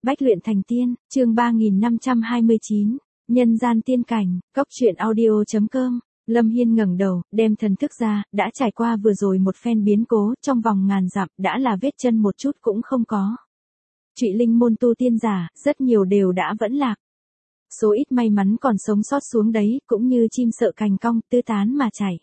Bách luyện thành tiên, chương 3529, nhân gian tiên cảnh, cốc truyện audio.com. Lâm Hiên ngẩng đầu, đem thần thức ra, đã trải qua vừa rồi một phen biến cố, trong vòng ngàn dặm, đã là vết chân một chút cũng không có. Trụy linh môn tu tiên giả, rất nhiều đều đã vẫn lạc. Số ít may mắn còn sống sót xuống đấy, cũng như chim sợ cành cong, tứ tán mà chảy.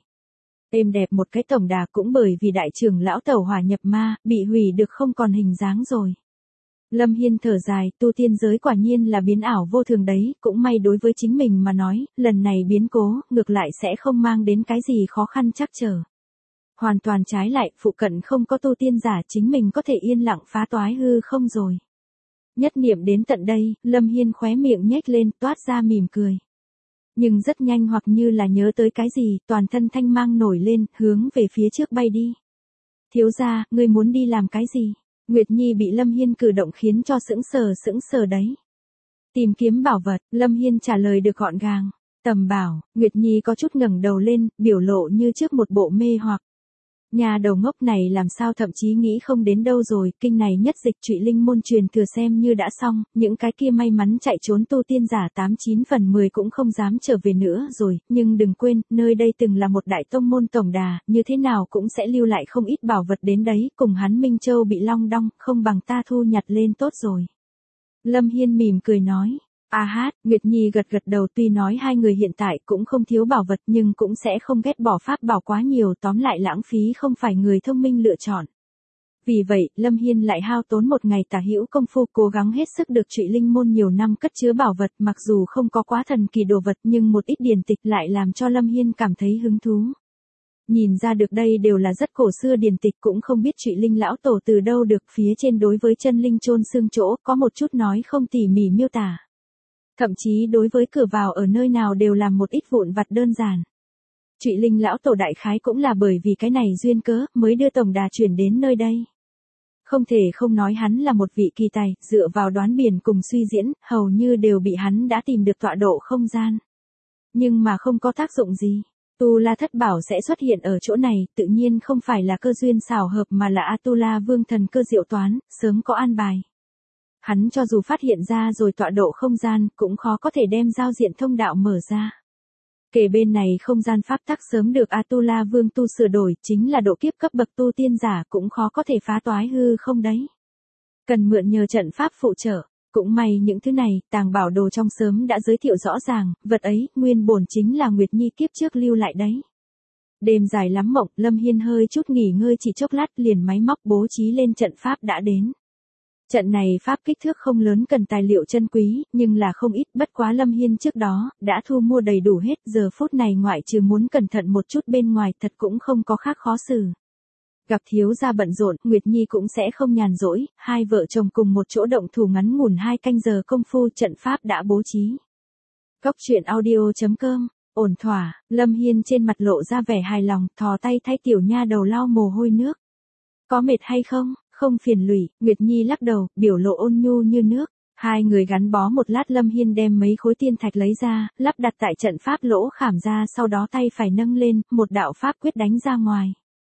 Êm đẹp một cái tổng đà cũng bởi vì đại trưởng lão tẩu hỏa nhập ma, bị hủy được không còn hình dáng rồi. Lâm Hiên thở dài, tu tiên giới quả nhiên là biến ảo vô thường đấy, cũng may đối với chính mình mà nói, lần này biến cố, ngược lại sẽ không mang đến cái gì khó khăn trắc trở. Hoàn toàn trái lại, phụ cận không có tu tiên giả, chính mình có thể yên lặng phá toái hư không rồi. Nhất niệm đến tận đây, Lâm Hiên khóe miệng nhếch lên, toát ra mỉm cười. Nhưng rất nhanh hoặc như là nhớ tới cái gì, toàn thân thanh mang nổi lên, hướng về phía trước bay đi. Thiếu gia, ngươi muốn đi làm cái gì? Nguyệt Nhi bị Lâm Hiên cử động khiến cho sững sờ đấy. Tìm kiếm bảo vật, Lâm Hiên trả lời được gọn gàng. Tầm bảo, Nguyệt Nhi có chút ngẩng đầu lên, biểu lộ như trước một bộ mê hoặc. Nhà đầu ngốc này làm sao thậm chí nghĩ không đến đâu rồi, kinh này nhất dịch trụy linh môn truyền thừa xem như đã xong, những cái kia may mắn chạy trốn tu tiên giả 89 phần 10 cũng không dám trở về nữa rồi, nhưng đừng quên, nơi đây từng là một đại tông môn tổng đà, như thế nào cũng sẽ lưu lại không ít bảo vật đến đấy, cùng hắn Minh Châu bị long đong, không bằng ta thu nhặt lên tốt rồi. Lâm Hiên mỉm cười nói. Nguyệt Nhi gật đầu, tuy nói hai người hiện tại cũng không thiếu bảo vật nhưng cũng sẽ không ghét bỏ pháp bảo quá nhiều, tóm lại lãng phí không phải người thông minh lựa chọn. Vì vậy, Lâm Hiên lại hao tốn một ngày tả hữu công phu cố gắng hết sức được trụy linh môn nhiều năm cất chứa bảo vật, mặc dù không có quá thần kỳ đồ vật nhưng một ít điển tịch lại làm cho Lâm Hiên cảm thấy hứng thú. Nhìn ra được đây đều là rất cổ xưa điển tịch, cũng không biết trụy linh lão tổ từ đâu được, phía trên đối với chân linh chôn xương chỗ có một chút nói không tỉ mỉ miêu tả. Thậm chí đối với cửa vào ở nơi nào đều làm một ít vụn vặt đơn giản. Trụy linh lão tổ đại khái cũng là bởi vì cái này duyên cớ mới đưa tổng đà chuyển đến nơi đây. Không thể không nói hắn là một vị kỳ tài, dựa vào đoán biển cùng suy diễn, hầu như đều bị hắn đã tìm được tọa độ không gian. Nhưng mà không có tác dụng gì. Tu La thất bảo sẽ xuất hiện ở chỗ này, tự nhiên không phải là cơ duyên xảo hợp mà là Atula vương thần cơ diệu toán, sớm có an bài. Hắn cho dù phát hiện ra rồi tọa độ không gian, cũng khó có thể đem giao diện thông đạo mở ra. Kể bên này không gian pháp tắc sớm được Atula Vương tu sửa đổi, chính là độ kiếp cấp bậc tu tiên giả cũng khó có thể phá toái hư không đấy. Cần mượn nhờ trận pháp phụ trợ, cũng may những thứ này, tàng bảo đồ trong sớm đã giới thiệu rõ ràng, vật ấy, nguyên bổn chính là Nguyệt Nhi kiếp trước lưu lại đấy. Đêm dài lắm mộng, Lâm Hiên hơi chút nghỉ ngơi chỉ chốc lát liền máy móc bố trí lên trận pháp đã đến. Trận này pháp kích thước không lớn, cần tài liệu chân quý, nhưng là không ít, bất quá Lâm Hiên trước đó, đã thu mua đầy đủ hết, giờ phút này ngoại trừ muốn cẩn thận một chút bên ngoài thật cũng không có khác khó xử. Gặp thiếu gia bận rộn, Nguyệt Nhi cũng sẽ không nhàn rỗi, hai vợ chồng cùng một chỗ động thủ ngắn ngủn 2 canh giờ công phu trận pháp đã bố trí. Cốc truyện audio.com, ổn thỏa, Lâm Hiên trên mặt lộ ra vẻ hài lòng, thò tay thay tiểu nha đầu lau mồ hôi nước. Có mệt hay không? Không phiền lụy, Nguyệt Nhi lắc đầu, biểu lộ ôn nhu như nước. Hai người gắn bó một lát, Lâm Hiên đem mấy khối tiên thạch lấy ra, lắp đặt tại trận pháp lỗ khảm ra, sau đó tay phải nâng lên, một đạo pháp quyết đánh ra ngoài.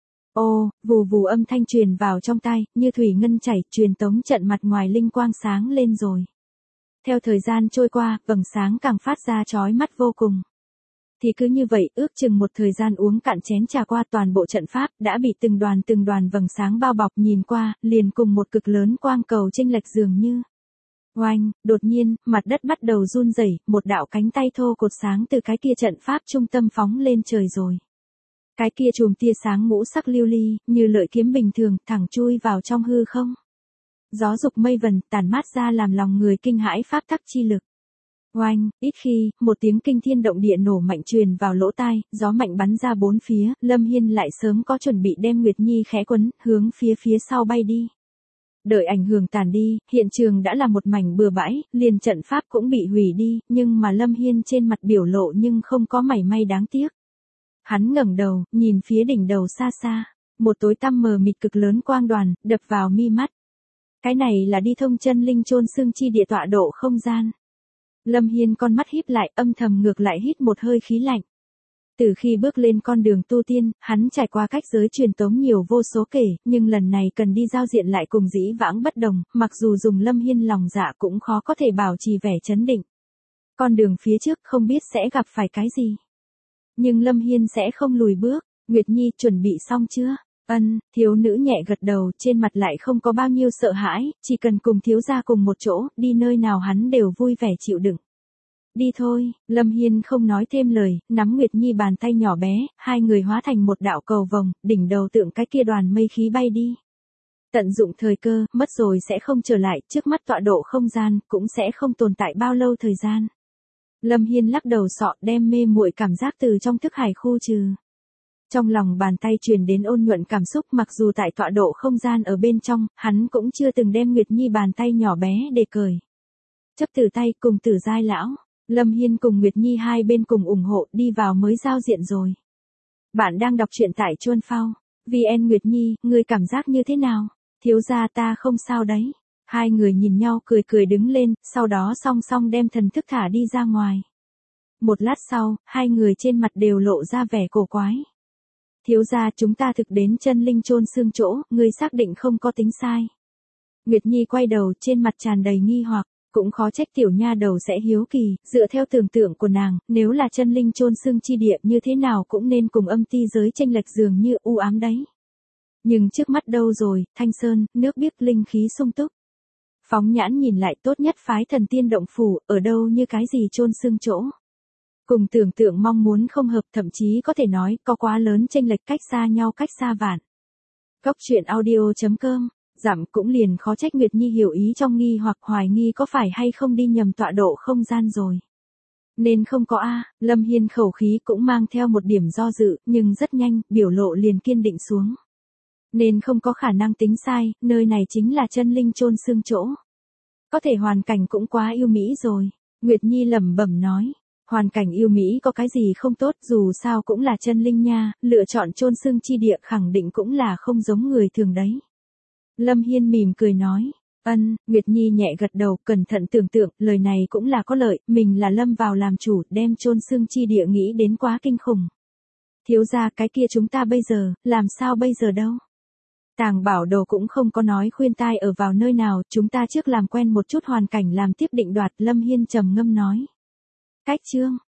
Ô, vù vù âm thanh truyền vào trong tai, như thủy ngân chảy, truyền tống trận mặt ngoài linh quang sáng lên rồi. Theo thời gian trôi qua, vầng sáng càng phát ra chói mắt vô cùng. Thì cứ như vậy, ước chừng một thời gian uống cạn chén trà qua, toàn bộ trận pháp đã bị từng đoàn vầng sáng bao bọc, nhìn qua, liền cùng một cực lớn quang cầu chênh lệch dường như. Oanh, đột nhiên, mặt đất bắt đầu run rẩy, một đạo cánh tay thô cột sáng từ cái kia trận pháp trung tâm phóng lên trời rồi. Cái kia chùm tia sáng ngũ sắc lưu ly, như lợi kiếm bình thường, thẳng chui vào trong hư không. Gió dục mây vần, tản mát ra làm lòng người kinh hãi pháp tắc chi lực. Oanh, ít khi, một tiếng kinh thiên động địa nổ mạnh truyền vào lỗ tai, gió mạnh bắn ra bốn phía, Lâm Hiên lại sớm có chuẩn bị đem Nguyệt Nhi khẽ quấn, hướng phía sau bay đi. Đợi ảnh hưởng tàn đi, hiện trường đã là một mảnh bừa bãi, liền trận pháp cũng bị hủy đi, nhưng mà Lâm Hiên trên mặt biểu lộ nhưng không có mảy may đáng tiếc. Hắn ngẩng đầu, nhìn phía đỉnh đầu xa xa, một tối tăm mờ mịt cực lớn quang đoàn, đập vào mi mắt. Cái này là đi thông chân linh chôn xương chi địa tọa độ không gian. Lâm Hiên con mắt híp lại, âm thầm ngược lại hít một hơi khí lạnh. Từ khi bước lên con đường tu tiên, hắn trải qua cách giới truyền tống nhiều vô số kể, nhưng lần này cần đi giao diện lại cùng dĩ vãng bất đồng, mặc dù dùng Lâm Hiên lòng dạ cũng khó có thể bảo trì vẻ chấn định. Con đường phía trước không biết sẽ gặp phải cái gì. Nhưng Lâm Hiên sẽ không lùi bước. Nguyệt Nhi chuẩn bị xong chưa? Ân, thiếu nữ nhẹ gật đầu, trên mặt lại không có bao nhiêu sợ hãi, chỉ cần cùng thiếu gia cùng một chỗ, đi nơi nào hắn đều vui vẻ chịu đựng. Đi thôi, Lâm Hiên không nói thêm lời, nắm Nguyệt Nhi bàn tay nhỏ bé, hai người hóa thành một đạo cầu vồng, đỉnh đầu tượng cái kia đoàn mây khí bay đi. Tận dụng thời cơ, mất rồi sẽ không trở lại, trước mắt tọa độ không gian, cũng sẽ không tồn tại bao lâu thời gian. Lâm Hiên lắc đầu sọ đem mê muội cảm giác từ trong thức hải khu trừ. Trong lòng bàn tay truyền đến ôn nhuận cảm xúc, mặc dù tại tọa độ không gian ở bên trong, hắn cũng chưa từng đem Nguyệt Nhi bàn tay nhỏ bé để cởi. Chấp từ tay cùng Tử Giai lão, Lâm Hiên cùng Nguyệt Nhi hai bên cùng ủng hộ đi vào mới giao diện rồi. Bạn đang đọc truyện tại Chuan Phao. VN Nguyệt Nhi, ngươi cảm giác như thế nào? Thiếu gia ta không sao đấy. Hai người nhìn nhau cười cười đứng lên, sau đó song song đem thần thức thả đi ra ngoài. Một lát sau, hai người trên mặt đều lộ ra vẻ cổ quái. Thiếu gia chúng ta thực đến chân linh chôn xương chỗ, ngươi xác định không có tính sai. Nguyệt Nhi quay đầu trên mặt tràn đầy nghi hoặc, cũng khó trách tiểu nha đầu sẽ hiếu kỳ, dựa theo tưởng tượng của nàng, nếu là chân linh chôn xương chi địa như thế nào cũng nên cùng âm ti giới chênh lệch dường như u ám đấy. Nhưng trước mắt đâu rồi, thanh sơn, nước biếc linh khí sung túc. Phóng nhãn nhìn lại tốt nhất phái thần tiên động phủ, ở đâu như cái gì chôn xương chỗ. Cùng tưởng tượng mong muốn không hợp, thậm chí có thể nói, có quá lớn chênh lệch cách xa nhau cách xa vạn. Góc truyện audio.com, dặm cũng liền khó trách Nguyệt Nhi hiểu ý trong nghi hoặc hoài nghi có phải hay không đi nhầm tọa độ không gian rồi. Nên không có a. Lâm Hiên khẩu khí cũng mang theo một điểm do dự, nhưng rất nhanh, biểu lộ liền kiên định xuống. Nên không có khả năng tính sai, nơi này chính là chân linh chôn xương chỗ. Có thể hoàn cảnh cũng quá yêu mỹ rồi. Nguyệt Nhi lẩm bẩm nói. Hoàn cảnh yêu mỹ có cái gì không tốt, dù sao cũng là chân linh nha, lựa chọn chôn xương chi địa khẳng định cũng là không giống người thường đấy. Lâm Hiên mỉm cười nói. Ân, Nguyệt Nhi nhẹ gật đầu, cẩn thận tưởng tượng, lời này cũng là có lợi, mình là lâm vào làm chủ, đem chôn xương chi địa nghĩ đến quá kinh khủng. Thiếu gia cái kia chúng ta bây giờ, làm sao bây giờ đâu? Tàng Bảo Đồ cũng không có nói khuyên tai ở vào nơi nào, chúng ta trước làm quen một chút hoàn cảnh làm tiếp định đoạt, Lâm Hiên trầm ngâm nói. Cách chương